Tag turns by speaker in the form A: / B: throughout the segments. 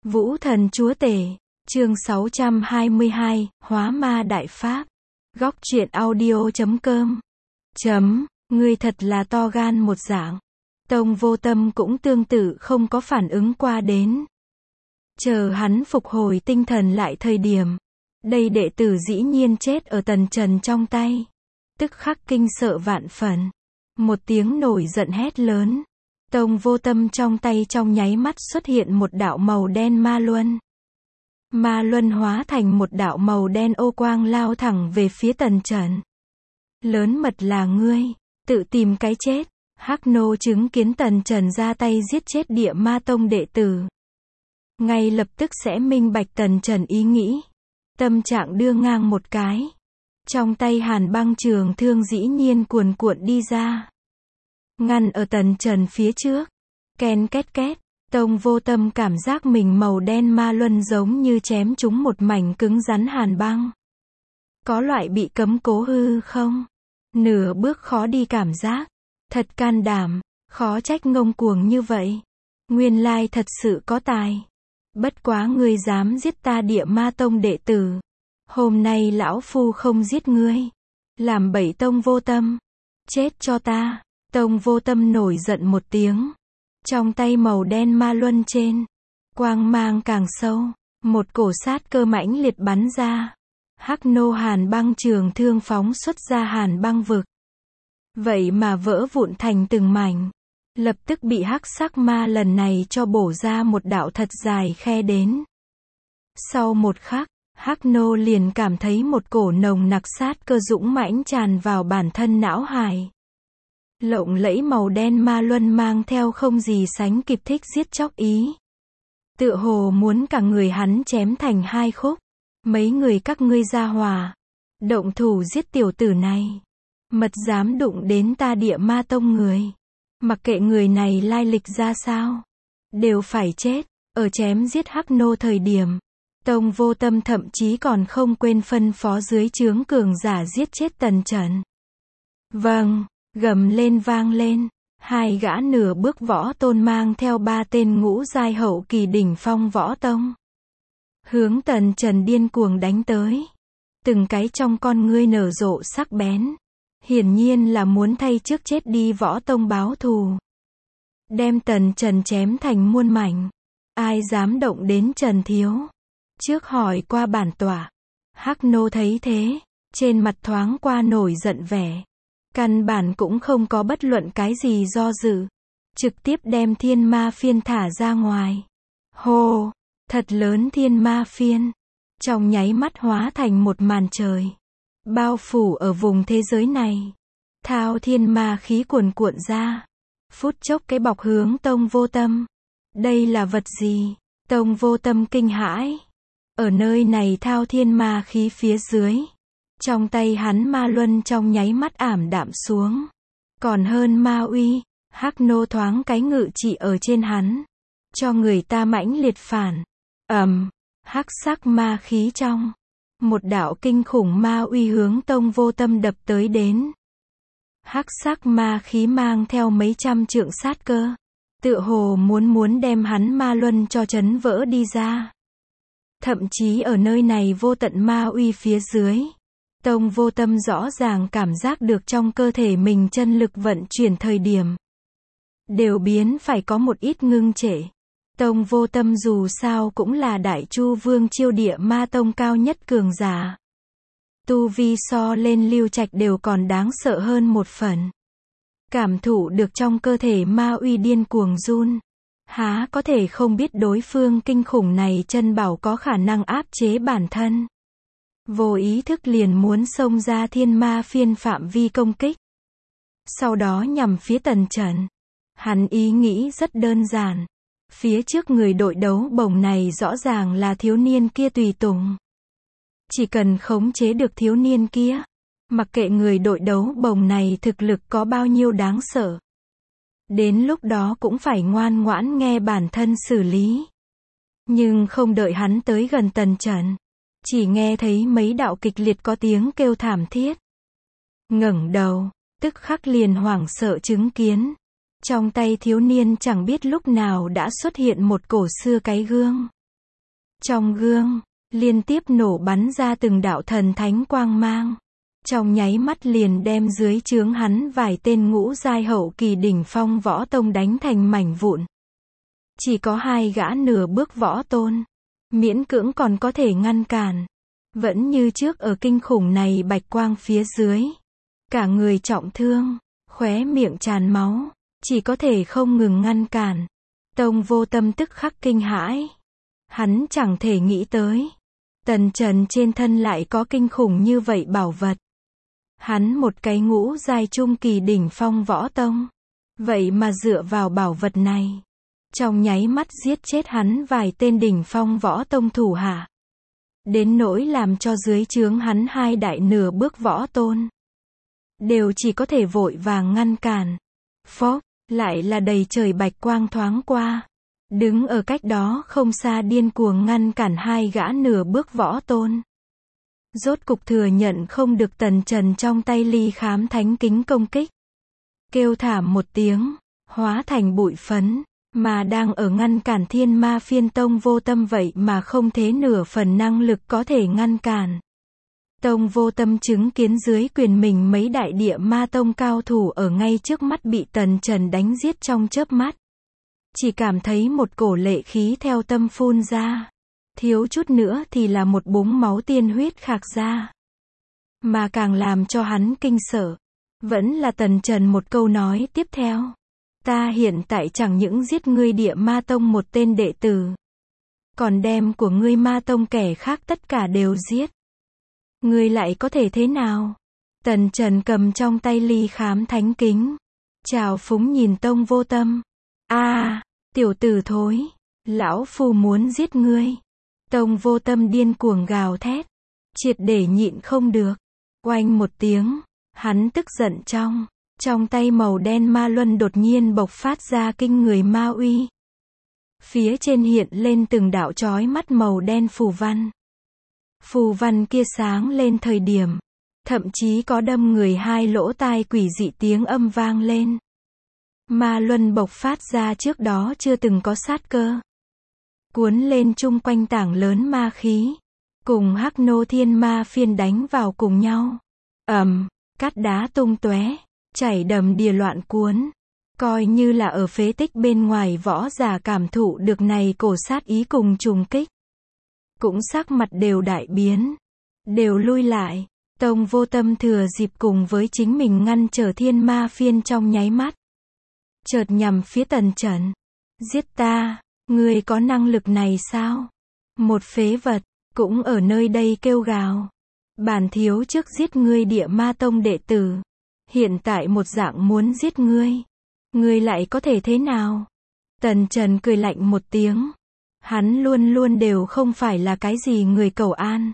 A: Vũ thần chúa tể, chương 622, Hóa ma đại pháp. Góc truyện audio.com. Ngươi thật là to gan một dạng. Tông Vô Tâm cũng tương tự không có phản ứng qua đến. Chờ hắn phục hồi tinh thần lại thời điểm. Đây đệ tử dĩ nhiên chết ở Tần Trần trong tay. Tức khắc kinh sợ vạn phần. Một tiếng nổi giận hét lớn. Tông Vô Tâm trong tay trong nháy mắt xuất hiện một đạo màu đen ma luân. Ma luân hóa thành một đạo màu đen ô quang lao thẳng về phía Tần Trần. Lớn mật là ngươi, tự tìm cái chết. Hắc Nô chứng kiến Tần Trần ra tay giết chết Địa Ma Tông đệ tử. Ngay lập tức sẽ minh bạch Tần Trần ý nghĩ. Tâm trạng đưa ngang một cái. Trong tay Hàn Băng trường thương dĩ nhiên cuồn cuộn đi ra. Ngăn ở Tần Trần phía trước. Ken két két. Tông Vô Tâm cảm giác mình màu đen ma luân giống như chém trúng một mảnh cứng rắn hàn băng. Có loại bị cấm cố hư không? Nửa bước khó đi cảm giác. Thật can đảm, khó trách ngông cuồng như vậy. Nguyên lai thật sự có tài. Bất quá ngươi dám giết ta Địa Ma Tông đệ tử. Hôm nay lão phu không giết ngươi. Làm bậy Tông Vô Tâm. Chết cho ta. Tông Vô Tâm nổi giận một tiếng. Trong tay màu đen ma luân trên. Quang mang càng sâu. Một cổ sát cơ mãnh liệt bắn ra. Hắc Nô Hàn Băng trường thương phóng xuất ra Hàn Băng vực. Vậy mà vỡ vụn thành từng mảnh. Lập tức bị hắc sắc ma lần này cho bổ ra một đạo thật dài khe đến. Sau một khắc, Hắc Nô liền cảm thấy một cổ nồng nặc sát cơ dũng mãnh tràn vào bản thân não hải. Lộng lẫy màu đen ma luân mang theo không gì sánh kịp thích giết chóc ý. Tựa hồ muốn cả người hắn chém thành hai khúc. Mấy người các ngươi ra hòa. Động thủ giết tiểu tử này. Mật dám đụng đến ta Địa Ma Tông người. Mặc kệ người này lai lịch ra sao. Đều phải chết. Ở chém giết Hắc Nô thời điểm. Tông Vô Tâm thậm chí còn không quên phân phó dưới trướng cường giả giết chết Tần Trần. Vâng. Gầm lên vang lên. Hai gã nửa bước võ tôn mang theo ba tên ngũ giai hậu kỳ đỉnh phong võ tông. Hướng Tần Trần điên cuồng đánh tới. Từng cái trong con ngươi nở rộ sắc bén. Hiển nhiên là muốn thay trước chết đi võ tông báo thù. Đem Tần Trần chém thành muôn mảnh. Ai dám động đến Trần Thiếu? Trước hỏi qua bản tọa. Hắc Nô thấy thế. Trên mặt thoáng qua nổi giận vẻ. Căn bản cũng không có bất luận cái gì do dự. Trực tiếp đem thiên ma phiên thả ra ngoài. Hô! Thật lớn thiên ma phiên. Trong nháy mắt hóa thành một màn trời. Bao phủ ở vùng thế giới này. Thao thiên ma khí cuồn cuộn ra. Phút chốc cái bọc hướng Tông Vô Tâm. Đây là vật gì? Tông Vô Tâm kinh hãi. Ở nơi này thao thiên ma khí phía dưới. Trong tay hắn ma luân trong nháy mắt ảm đạm xuống. Còn hơn ma uy, Hắc Nô thoáng cái ngự trị ở trên hắn. Cho người ta mãnh liệt phản. Hắc sắc ma khí trong. Một đạo kinh khủng ma uy hướng Tông Vô Tâm đập tới đến. Hắc sắc ma khí mang theo mấy trăm trượng sát cơ. Tựa hồ muốn đem hắn ma luân cho chấn vỡ đi ra. Thậm chí ở nơi này vô tận ma uy phía dưới. Tông Vô Tâm rõ ràng cảm giác được trong cơ thể mình chân lực vận chuyển thời điểm. Đều biến phải có một ít ngưng trệ. Tông Vô Tâm dù sao cũng là Đại Chu Vương Chiêu Địa Ma Tông cao nhất cường giả. Tu vi so lên Lưu Trạch đều còn đáng sợ hơn một phần. Cảm thụ được trong cơ thể ma uy điên cuồng run. Há có thể không biết đối phương kinh khủng này chân bảo có khả năng áp chế bản thân. Vô ý thức liền muốn xông ra thiên ma phiên phạm vi công kích. Sau đó nhằm phía Tần Trần. Hắn ý nghĩ rất đơn giản. Phía trước người đội đấu bổng này rõ ràng là thiếu niên kia tùy tùng. Chỉ cần khống chế được thiếu niên kia. Mặc kệ người đội đấu bổng này thực lực có bao nhiêu đáng sợ. Đến lúc đó cũng phải ngoan ngoãn nghe bản thân xử lý. Nhưng không đợi hắn tới gần Tần Trần. Chỉ nghe thấy mấy đạo kịch liệt có tiếng kêu thảm thiết. Ngẩng đầu, tức khắc liền hoảng sợ chứng kiến. Trong tay thiếu niên chẳng biết lúc nào đã xuất hiện một cổ xưa cái gương. Trong gương, liên tiếp nổ bắn ra từng đạo thần thánh quang mang. Trong nháy mắt liền đem dưới trướng hắn vài tên ngũ giai hậu kỳ đỉnh phong võ tông đánh thành mảnh vụn. Chỉ có 2 gã nửa bước võ tôn, miễn cưỡng còn có thể ngăn cản. Vẫn như trước ở kinh khủng này bạch quang phía dưới. Cả người trọng thương, khóe miệng tràn máu, chỉ có thể không ngừng ngăn cản. Tông Vô Tâm tức khắc kinh hãi. Hắn chẳng thể nghĩ tới. Tần Trần trên thân lại có kinh khủng như vậy bảo vật. Hắn một cái ngũ giai trung kỳ đỉnh phong võ tông. Vậy mà dựa vào bảo vật này. Trong nháy mắt giết chết hắn vài tên đỉnh phong võ tông thủ hạ. Đến nỗi làm cho dưới trướng hắn 2 đại nửa bước võ tôn. Đều chỉ có thể vội vàng ngăn cản. Phốc, lại là đầy trời bạch quang thoáng qua. Đứng ở cách đó không xa điên cuồng ngăn cản 2 gã nửa bước võ tôn. Rốt cục thừa nhận không được Tần Trần trong tay ly khám thánh kính công kích. Kêu thảm một tiếng, hóa thành bụi phấn, mà đang ở ngăn cản Thiên Ma Phiên Tông Vô Tâm vậy mà không thế nửa phần năng lực có thể ngăn cản. Tông Vô Tâm chứng kiến dưới quyền mình mấy đại địa ma tông cao thủ ở ngay trước mắt bị Tần Trần đánh giết trong chớp mắt. Chỉ cảm thấy một cổ lệ khí theo tâm phun ra. Thiếu chút nữa thì là một búng máu tiên huyết khạc ra. Mà càng làm cho hắn kinh sợ, vẫn là Tần Trần một câu nói tiếp theo. Ta hiện tại chẳng những giết ngươi địa ma tông một tên đệ tử. Còn đem của ngươi ma tông kẻ khác tất cả đều giết. Ngươi lại có thể thế nào? Tần Trần cầm trong tay ly khám thánh kính. Trào phúng nhìn Tông Vô Tâm. Tiểu tử thối. Lão phu muốn giết ngươi. Tông Vô Tâm điên cuồng gào thét. Triệt để nhịn không được. Oanh một tiếng. Hắn tức giận trong tay màu đen ma luân đột nhiên bộc phát ra kinh người ma uy. Phía trên hiện lên từng đạo chói mắt màu đen phù văn. Phù văn kia sáng lên thời điểm, thậm chí có đâm người 2 lỗ tai quỷ dị tiếng âm vang lên. Ma luân bộc phát ra trước đó chưa từng có sát cơ. Cuốn lên chung quanh tảng lớn ma khí, cùng Hắc Nô Thiên Ma Phiên đánh vào cùng nhau. Cát đá tung tóe, chảy đầm đìa loạn cuốn. Coi như là ở phế tích bên ngoài võ giả cảm thụ được này cổ sát ý cùng trùng kích. Cũng sắc mặt đều đại biến. Đều lui lại. Tông Vô Tâm thừa dịp cùng với chính mình ngăn trở Thiên Ma Phiên trong nháy mắt. Chợt nhằm phía Tần Trần. Giết ta, ngươi có năng lực này sao? Một phế vật, cũng ở nơi đây kêu gào. Bản thiếu trước giết ngươi địa ma tông đệ tử. Hiện tại một dạng muốn giết ngươi. Ngươi lại có thể thế nào? Tần Trần cười lạnh một tiếng. Hắn luôn luôn đều không phải là cái gì người cầu an.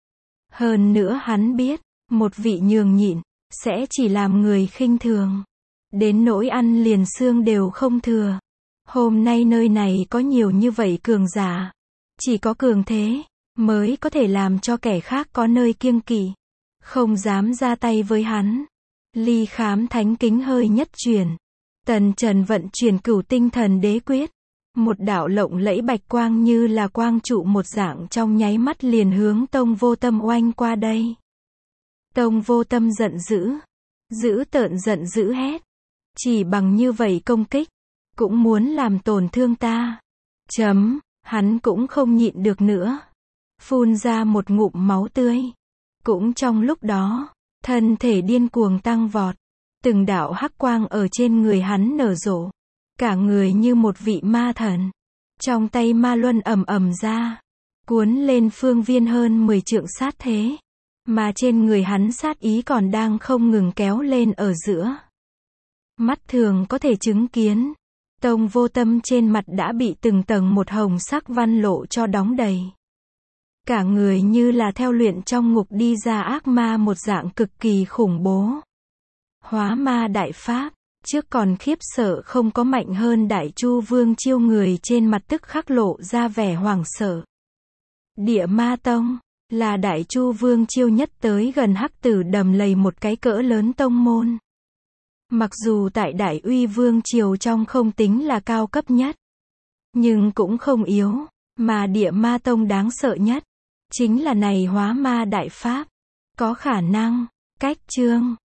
A: Hơn nữa hắn biết, một vị nhường nhịn, sẽ chỉ làm người khinh thường. Đến nỗi ăn liền xương đều không thừa. Hôm nay nơi này có nhiều như vậy cường giả. Chỉ có cường thế, mới có thể làm cho kẻ khác có nơi kiêng kỵ. Không dám ra tay với hắn. Ly khám thánh kính hơi nhất chuyển. Tần Trần vận chuyển Cửu Tinh Thần Đế Quyết. Một đạo lộng lẫy bạch quang như là quang trụ một dạng trong nháy mắt liền hướng Tông Vô Tâm oanh qua đây. Tông Vô Tâm giận dữ. Dữ tợn giận dữ hét. Chỉ bằng như vậy công kích. Cũng muốn làm tổn thương ta. Hắn cũng không nhịn được nữa. Phun ra một ngụm máu tươi. Cũng trong lúc đó, thân thể điên cuồng tăng vọt. Từng đạo hắc quang ở trên người hắn nở rộ. Cả người như một vị ma thần. Trong tay ma luân ầm ra. Cuốn lên phương viên hơn 10 trượng sát thế. Mà trên người hắn sát ý còn đang không ngừng kéo lên ở giữa. Mắt thường có thể chứng kiến. Tông Vô Tâm trên mặt đã bị từng tầng một hồng sắc văn lộ cho đóng đầy. Cả người như là theo luyện trong ngục đi ra ác ma một dạng cực kỳ khủng bố. Hóa ma đại pháp, trước còn khiếp sợ không có mạnh hơn Đại Chu Vương Chiêu, người trên mặt tức khắc lộ ra vẻ hoảng sợ. Địa Ma Tông, là Đại Chu Vương Chiêu nhất tới gần Hắc Tử Đầm Lầy một cái cỡ lớn tông môn. Mặc dù tại Đại Uy Vương Triều trong không tính là cao cấp nhất, nhưng cũng không yếu. Mà Địa Ma Tông đáng sợ nhất chính là này Hóa Ma Đại Pháp. Có khả năng cách chương